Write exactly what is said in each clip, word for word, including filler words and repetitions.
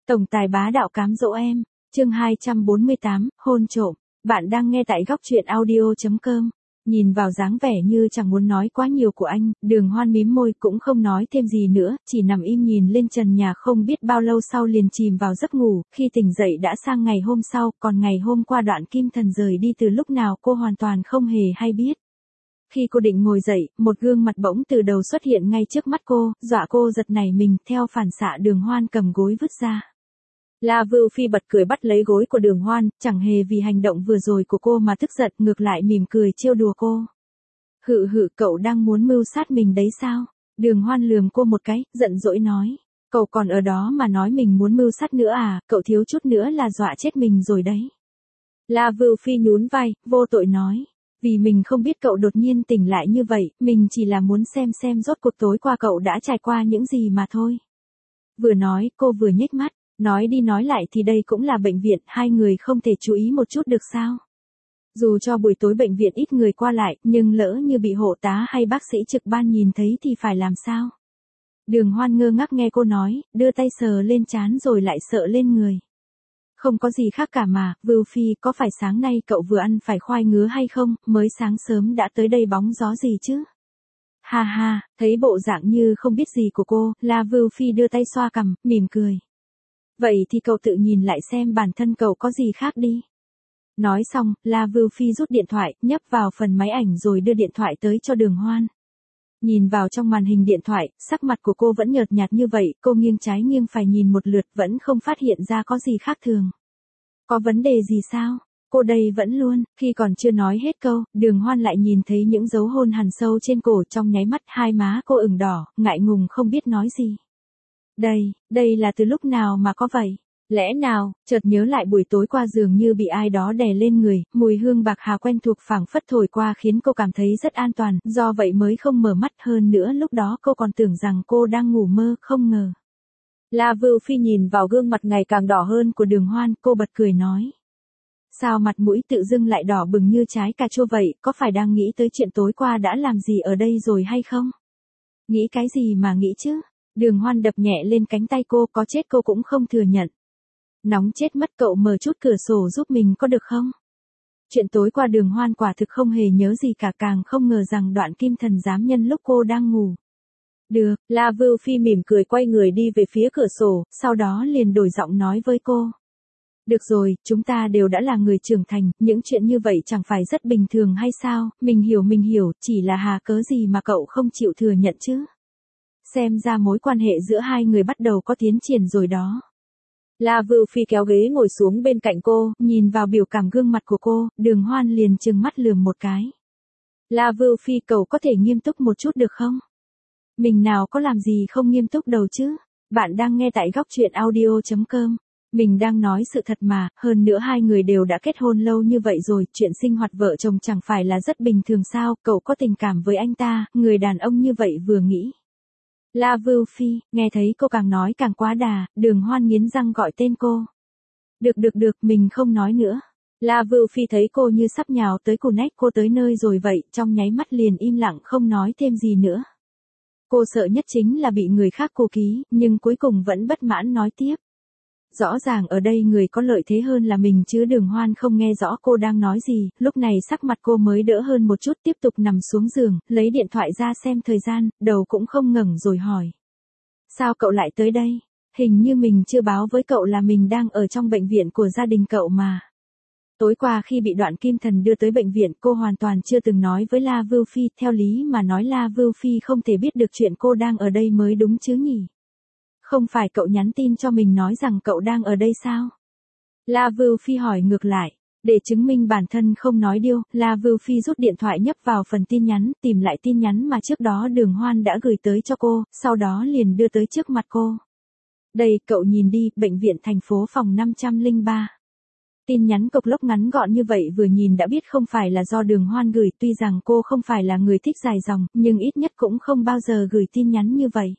Tổng tài bá đạo cám dỗ em, chương hai trăm bốn mươi tám, hôn trộm. Bạn đang nghe tại góc truyện audio chấm com. Nhìn vào dáng vẻ như chẳng muốn nói quá nhiều của anh, Đường Hoan mím môi cũng không nói thêm gì nữa, chỉ nằm im nhìn lên trần nhà không biết bao lâu sau liền chìm vào giấc ngủ, khi tỉnh dậy đã sang ngày hôm sau, còn ngày hôm qua Đoạn Kim Thần rời đi từ lúc nào cô hoàn toàn không hề hay biết. Khi cô định ngồi dậy, một gương mặt bỗng từ đầu xuất hiện ngay trước mắt cô, dọa cô giật nảy mình, theo phản xạ Đường Hoan cầm gối vứt ra. La Vưu Phi bật cười bắt lấy gối của Đường Hoan, chẳng hề vì hành động vừa rồi của cô mà tức giận, ngược lại mỉm cười trêu đùa cô. Hự hự, cậu đang muốn mưu sát mình đấy sao? Đường Hoan lườm cô một cái, giận dỗi nói. Cậu còn ở đó mà nói mình muốn mưu sát nữa à, cậu thiếu chút nữa là dọa chết mình rồi đấy. La Vưu Phi nhún vai, vô tội nói. Vì mình không biết cậu đột nhiên tỉnh lại như vậy, mình chỉ là muốn xem xem rốt cuộc tối qua cậu đã trải qua những gì mà thôi. Vừa nói, cô vừa nhếch mắt. Nói đi nói lại thì đây cũng là bệnh viện, hai người không thể chú ý một chút được sao? Dù cho buổi tối bệnh viện ít người qua lại, nhưng lỡ như bị hộ tá hay bác sĩ trực ban nhìn thấy thì phải làm sao? Đường Hoan ngơ ngác nghe cô nói, đưa tay sờ lên trán rồi lại sợ lên người. Không có gì khác cả mà, Vưu Phi, có phải sáng nay cậu vừa ăn phải khoai ngứa hay không, mới sáng sớm đã tới đây bóng gió gì chứ? Ha ha, thấy bộ dạng như không biết gì của cô, La Vưu Phi đưa tay xoa cằm, mỉm cười. Vậy thì cậu tự nhìn lại xem bản thân cậu có gì khác đi. Nói xong, La Vưu Phi rút điện thoại, nhấp vào phần máy ảnh rồi đưa điện thoại tới cho Đường Hoan. Nhìn vào trong màn hình điện thoại, sắc mặt của cô vẫn nhợt nhạt như vậy, cô nghiêng trái nghiêng phải nhìn một lượt vẫn không phát hiện ra có gì khác thường. Có vấn đề gì sao? Cô đây vẫn luôn, khi còn chưa nói hết câu, Đường Hoan lại nhìn thấy những dấu hôn hằn sâu trên cổ, trong nháy mắt hai má cô ửng đỏ, ngại ngùng không biết nói gì. Đây, đây là từ lúc nào mà có vậy? Lẽ nào, chợt nhớ lại buổi tối qua dường như bị ai đó đè lên người, mùi hương bạc hà quen thuộc phảng phất thổi qua khiến cô cảm thấy rất an toàn, do vậy mới không mở mắt, hơn nữa lúc đó cô còn tưởng rằng cô đang ngủ mơ, không ngờ. La Vưu Phi nhìn vào gương mặt ngày càng đỏ hơn của Đường Hoan, cô bật cười nói. Sao mặt mũi tự dưng lại đỏ bừng như trái cà chua vậy, có phải đang nghĩ tới chuyện tối qua đã làm gì ở đây rồi hay không? Nghĩ cái gì mà nghĩ chứ? Đường Hoan đập nhẹ lên cánh tay cô, có chết cô cũng không thừa nhận. Nóng chết mất, cậu mở chút cửa sổ giúp mình có được không? Chuyện tối qua Đường Hoan quả thực không hề nhớ gì cả, càng không ngờ rằng Đoạn Kim Thần dám nhân lúc cô đang ngủ. Được, La Vưu Phi mỉm cười quay người đi về phía cửa sổ, sau đó liền đổi giọng nói với cô. Được rồi, chúng ta đều đã là người trưởng thành, những chuyện như vậy chẳng phải rất bình thường hay sao, mình hiểu mình hiểu, chỉ là hà cớ gì mà cậu không chịu thừa nhận chứ? Xem ra mối quan hệ giữa hai người bắt đầu có tiến triển rồi đó. La Vưu Phi kéo ghế ngồi xuống bên cạnh cô, nhìn vào biểu cảm gương mặt của cô, Đường Hoan liền trừng mắt lườm một cái. La Vưu Phi, cậu có thể nghiêm túc một chút được không? Mình nào có làm gì không nghiêm túc đâu chứ? Bạn đang nghe tại góc truyện audio chấm com. Mình đang nói sự thật mà, hơn nữa hai người đều đã kết hôn lâu như vậy rồi, chuyện sinh hoạt vợ chồng chẳng phải là rất bình thường sao, cậu có tình cảm với anh ta, người đàn ông như vậy vừa nghĩ. La Vưu Phi, nghe thấy cô càng nói càng quá đà, Đường Hoan nghiến răng gọi tên cô. Được được được, mình không nói nữa. La Vưu Phi thấy cô như sắp nhào tới cù nách cô tới nơi rồi vậy, trong nháy mắt liền im lặng không nói thêm gì nữa. Cô sợ nhất chính là bị người khác cô ký, nhưng cuối cùng vẫn bất mãn nói tiếp. Rõ ràng ở đây người có lợi thế hơn là mình chứ. Đường Hoan không nghe rõ cô đang nói gì, lúc này sắc mặt cô mới đỡ hơn một chút, tiếp tục nằm xuống giường, lấy điện thoại ra xem thời gian, đầu cũng không ngẩng rồi hỏi. Sao cậu lại tới đây? Hình như mình chưa báo với cậu là mình đang ở trong bệnh viện của gia đình cậu mà. Tối qua khi bị Đoạn Kim Thần đưa tới bệnh viện, cô hoàn toàn chưa từng nói với La Vưu Phi, theo lý mà nói La Vưu Phi không thể biết được chuyện cô đang ở đây mới đúng chứ nhỉ? Không phải cậu nhắn tin cho mình nói rằng cậu đang ở đây sao? La Vưu Phi hỏi ngược lại. Để chứng minh bản thân không nói điêu, La Vưu Phi rút điện thoại nhấp vào phần tin nhắn, tìm lại tin nhắn mà trước đó Đường Hoan đã gửi tới cho cô, sau đó liền đưa tới trước mặt cô. Đây, cậu nhìn đi, bệnh viện thành phố phòng năm trăm lẻ ba. Tin nhắn cộc lốc ngắn gọn như vậy vừa nhìn đã biết không phải là do Đường Hoan gửi, tuy rằng cô không phải là người thích dài dòng, nhưng ít nhất cũng không bao giờ gửi tin nhắn như vậy.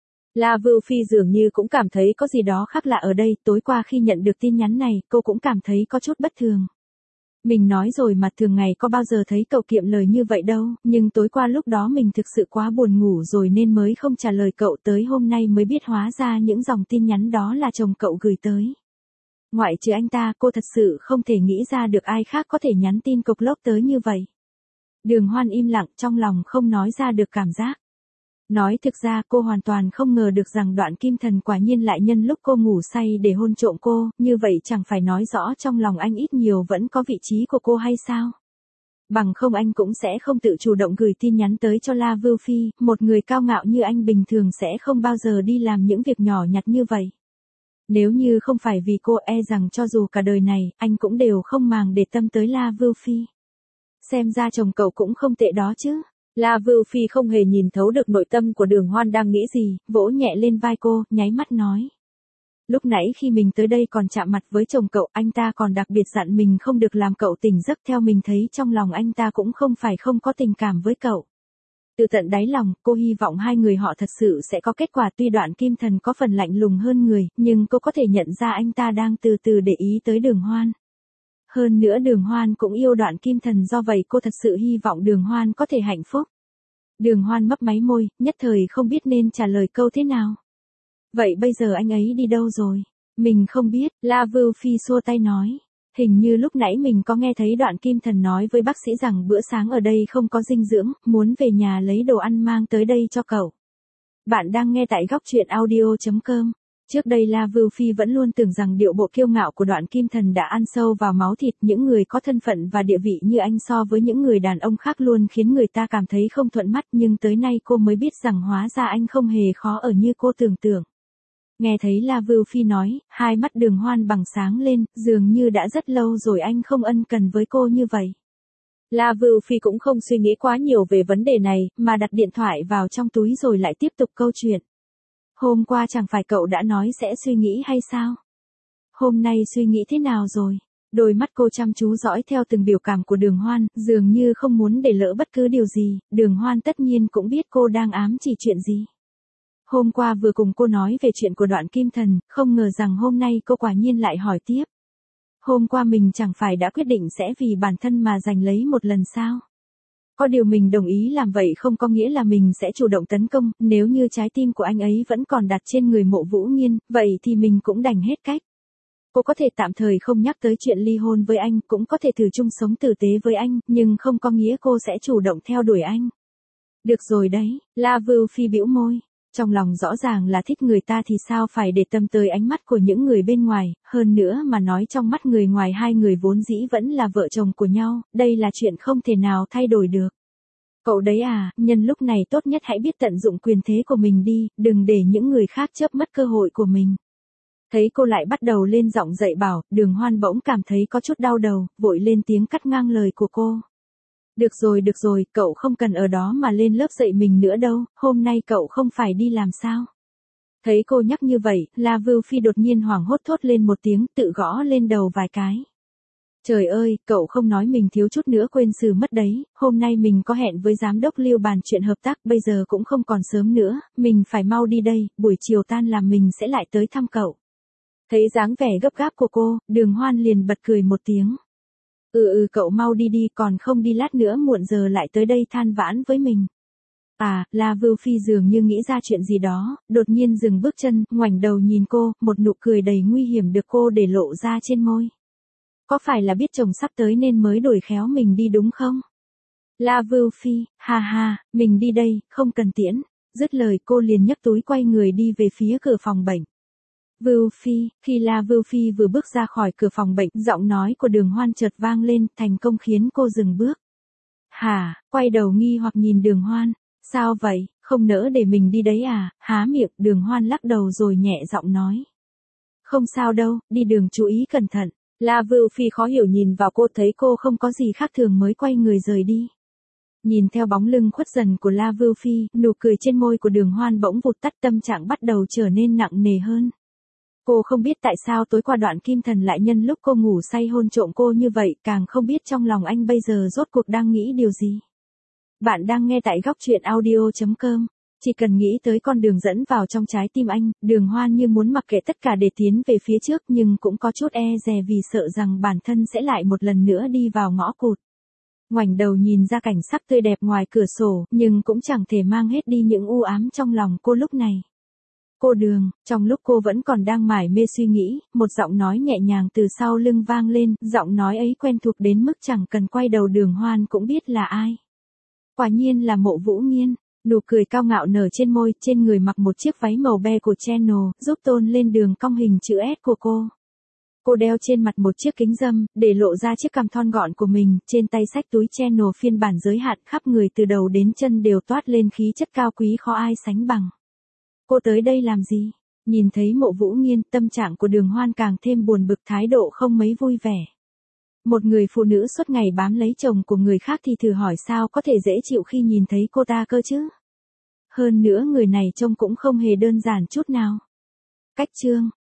La Vưu Phi dường như cũng cảm thấy có gì đó khác lạ ở đây, tối qua khi nhận được tin nhắn này, cô cũng cảm thấy có chút bất thường. Mình nói rồi mà thường ngày có bao giờ thấy cậu kiệm lời như vậy đâu, nhưng tối qua lúc đó mình thực sự quá buồn ngủ rồi nên mới không trả lời cậu, tới hôm nay mới biết hóa ra những dòng tin nhắn đó là chồng cậu gửi tới. Ngoại trừ anh ta, cô thật sự không thể nghĩ ra được ai khác có thể nhắn tin cộc lốc tới như vậy. Đường Hoan im lặng, trong lòng không nói ra được cảm giác. Nói thực ra cô hoàn toàn không ngờ được rằng Đoạn Kim Thần quả nhiên lại nhân lúc cô ngủ say để hôn trộm cô, như vậy chẳng phải nói rõ trong lòng anh ít nhiều vẫn có vị trí của cô hay sao? Bằng không anh cũng sẽ không tự chủ động gửi tin nhắn tới cho La Vưu Phi, một người cao ngạo như anh bình thường sẽ không bao giờ đi làm những việc nhỏ nhặt như vậy. Nếu như không phải vì cô, e rằng cho dù cả đời này, anh cũng đều không màng để tâm tới La Vưu Phi. Xem ra chồng cậu cũng không tệ đó chứ. La Vưu Phi không hề nhìn thấu được nội tâm của Đường Hoan đang nghĩ gì, vỗ nhẹ lên vai cô, nháy mắt nói. Lúc nãy khi mình tới đây còn chạm mặt với chồng cậu, anh ta còn đặc biệt dặn mình không được làm cậu tỉnh giấc, theo mình thấy trong lòng anh ta cũng không phải không có tình cảm với cậu. Từ tận đáy lòng, cô hy vọng hai người họ thật sự sẽ có kết quả, tuy Đoạn Kim Thần có phần lạnh lùng hơn người, nhưng cô có thể nhận ra anh ta đang từ từ để ý tới Đường Hoan. Hơn nữa Đường Hoan cũng yêu Đoạn Kim Thần, do vậy cô thật sự hy vọng Đường Hoan có thể hạnh phúc. Đường Hoan mấp máy môi, nhất thời không biết nên trả lời câu thế nào. Vậy bây giờ anh ấy đi đâu rồi? Mình không biết, La Vưu Phi xua tay nói. Hình như lúc nãy mình có nghe thấy Đoạn Kim Thần nói với bác sĩ rằng bữa sáng ở đây không có dinh dưỡng, muốn về nhà lấy đồ ăn mang tới đây cho cậu. Bạn đang nghe tại góc truyện audio chấm com. Trước đây La Vưu Phi vẫn luôn tưởng rằng điệu bộ kiêu ngạo của Đoạn Kim Thần đã ăn sâu vào máu thịt, những người có thân phận và địa vị như anh so với những người đàn ông khác luôn khiến người ta cảm thấy không thuận mắt, nhưng tới nay cô mới biết rằng hóa ra anh không hề khó ở như cô tưởng tượng. Nghe thấy La Vưu Phi nói, hai mắt Đường Hoan bằng sáng lên, dường như đã rất lâu rồi anh không ân cần với cô như vậy. La Vưu Phi cũng không suy nghĩ quá nhiều về vấn đề này, mà đặt điện thoại vào trong túi rồi lại tiếp tục câu chuyện. Hôm qua chẳng phải cậu đã nói sẽ suy nghĩ hay sao? Hôm nay suy nghĩ thế nào rồi? Đôi mắt cô chăm chú dõi theo từng biểu cảm của Đường Hoan, dường như không muốn để lỡ bất cứ điều gì. Đường Hoan tất nhiên cũng biết cô đang ám chỉ chuyện gì. Hôm qua vừa cùng cô nói về chuyện của Đoạn Kim Thần, không ngờ rằng hôm nay cô quả nhiên lại hỏi tiếp. Hôm qua mình chẳng phải đã quyết định sẽ vì bản thân mà giành lấy một lần sao? Có điều mình đồng ý làm vậy không có nghĩa là mình sẽ chủ động tấn công, nếu như trái tim của anh ấy vẫn còn đặt trên người Mộ Vũ Nghiên, vậy thì mình cũng đành hết cách. Cô có thể tạm thời không nhắc tới chuyện ly hôn với anh, cũng có thể thử chung sống tử tế với anh, nhưng không có nghĩa cô sẽ chủ động theo đuổi anh. Được rồi đấy, La Vưu Phi bĩu môi. Trong lòng rõ ràng là thích người ta thì sao phải để tâm tới ánh mắt của những người bên ngoài, hơn nữa mà nói trong mắt người ngoài hai người vốn dĩ vẫn là vợ chồng của nhau, đây là chuyện không thể nào thay đổi được. Cậu đấy à, nhân lúc này tốt nhất hãy biết tận dụng quyền thế của mình đi, đừng để những người khác chớp mất cơ hội của mình. Thấy cô lại bắt đầu lên giọng dạy bảo, Đường Hoan bỗng cảm thấy có chút đau đầu, vội lên tiếng cắt ngang lời của cô. Được rồi được rồi, cậu không cần ở đó mà lên lớp dạy mình nữa đâu, hôm nay cậu không phải đi làm sao? Thấy cô nhắc như vậy, La Vưu Phi đột nhiên hoảng hốt thốt lên một tiếng, tự gõ lên đầu vài cái. Trời ơi, cậu không nói mình thiếu chút nữa quên xử mất đấy, hôm nay mình có hẹn với giám đốc Lưu bàn chuyện hợp tác, bây giờ cũng không còn sớm nữa, mình phải mau đi đây, buổi chiều tan làm mình sẽ lại tới thăm cậu. Thấy dáng vẻ gấp gáp của cô, Đường Hoan liền bật cười một tiếng. Ừ ừ cậu mau đi đi, còn không đi lát nữa muộn giờ lại tới đây than vãn với mình. À, La Vưu Phi dường như nghĩ ra chuyện gì đó, đột nhiên dừng bước chân, ngoảnh đầu nhìn cô, một nụ cười đầy nguy hiểm được cô để lộ ra trên môi. Có phải là biết chồng sắp tới nên mới đuổi khéo mình đi đúng không? La Vưu Phi, ha ha, mình đi đây, không cần tiễn. Dứt lời cô liền nhấc túi quay người đi về phía cửa phòng bệnh. Vưu Phi, khi La Vưu Phi vừa bước ra khỏi cửa phòng bệnh, giọng nói của Đường Hoan chợt vang lên, thành công khiến cô dừng bước. Hả, quay đầu nghi hoặc nhìn Đường Hoan, sao vậy, không nỡ để mình đi đấy à, há miệng, Đường Hoan lắc đầu rồi nhẹ giọng nói. Không sao đâu, đi đường chú ý cẩn thận. La Vưu Phi khó hiểu nhìn vào cô, thấy cô không có gì khác thường mới quay người rời đi. Nhìn theo bóng lưng khuất dần của La Vưu Phi, nụ cười trên môi của Đường Hoan bỗng vụt tắt, tâm trạng bắt đầu trở nên nặng nề hơn. Cô không biết tại sao tối qua Đoạn Kim Thần lại nhân lúc cô ngủ say hôn trộm cô như vậy, càng không biết trong lòng anh bây giờ rốt cuộc đang nghĩ điều gì. Bạn đang nghe tại góc truyện audio chấm com. Chỉ cần nghĩ tới con đường dẫn vào trong trái tim anh, Đường Hoan như muốn mặc kệ tất cả để tiến về phía trước, nhưng cũng có chút e dè vì sợ rằng bản thân sẽ lại một lần nữa đi vào ngõ cụt. Ngoảnh đầu nhìn ra cảnh sắc tươi đẹp ngoài cửa sổ, nhưng cũng chẳng thể mang hết đi những u ám trong lòng cô lúc này. Cô Đường, trong lúc cô vẫn còn đang mải mê suy nghĩ, một giọng nói nhẹ nhàng từ sau lưng vang lên, giọng nói ấy quen thuộc đến mức chẳng cần quay đầu Đường Hoan cũng biết là ai. Quả nhiên là Mộ Vũ Nghiên, nụ cười cao ngạo nở trên môi, trên người mặc một chiếc váy màu be của Chanel, giúp tôn lên đường cong hình chữ S của cô. Cô đeo trên mặt một chiếc kính râm, để lộ ra chiếc cằm thon gọn của mình, trên tay xách túi Chanel phiên bản giới hạn, khắp người từ đầu đến chân đều toát lên khí chất cao quý khó ai sánh bằng. Cô tới đây làm gì? Nhìn thấy Mộ Vũ Nghiên, tâm trạng của Đường Hoan càng thêm buồn bực, thái độ không mấy vui vẻ. Một người phụ nữ suốt ngày bám lấy chồng của người khác thì thử hỏi sao có thể dễ chịu khi nhìn thấy cô ta cơ chứ? Hơn nữa người này trông cũng không hề đơn giản chút nào. Cách chương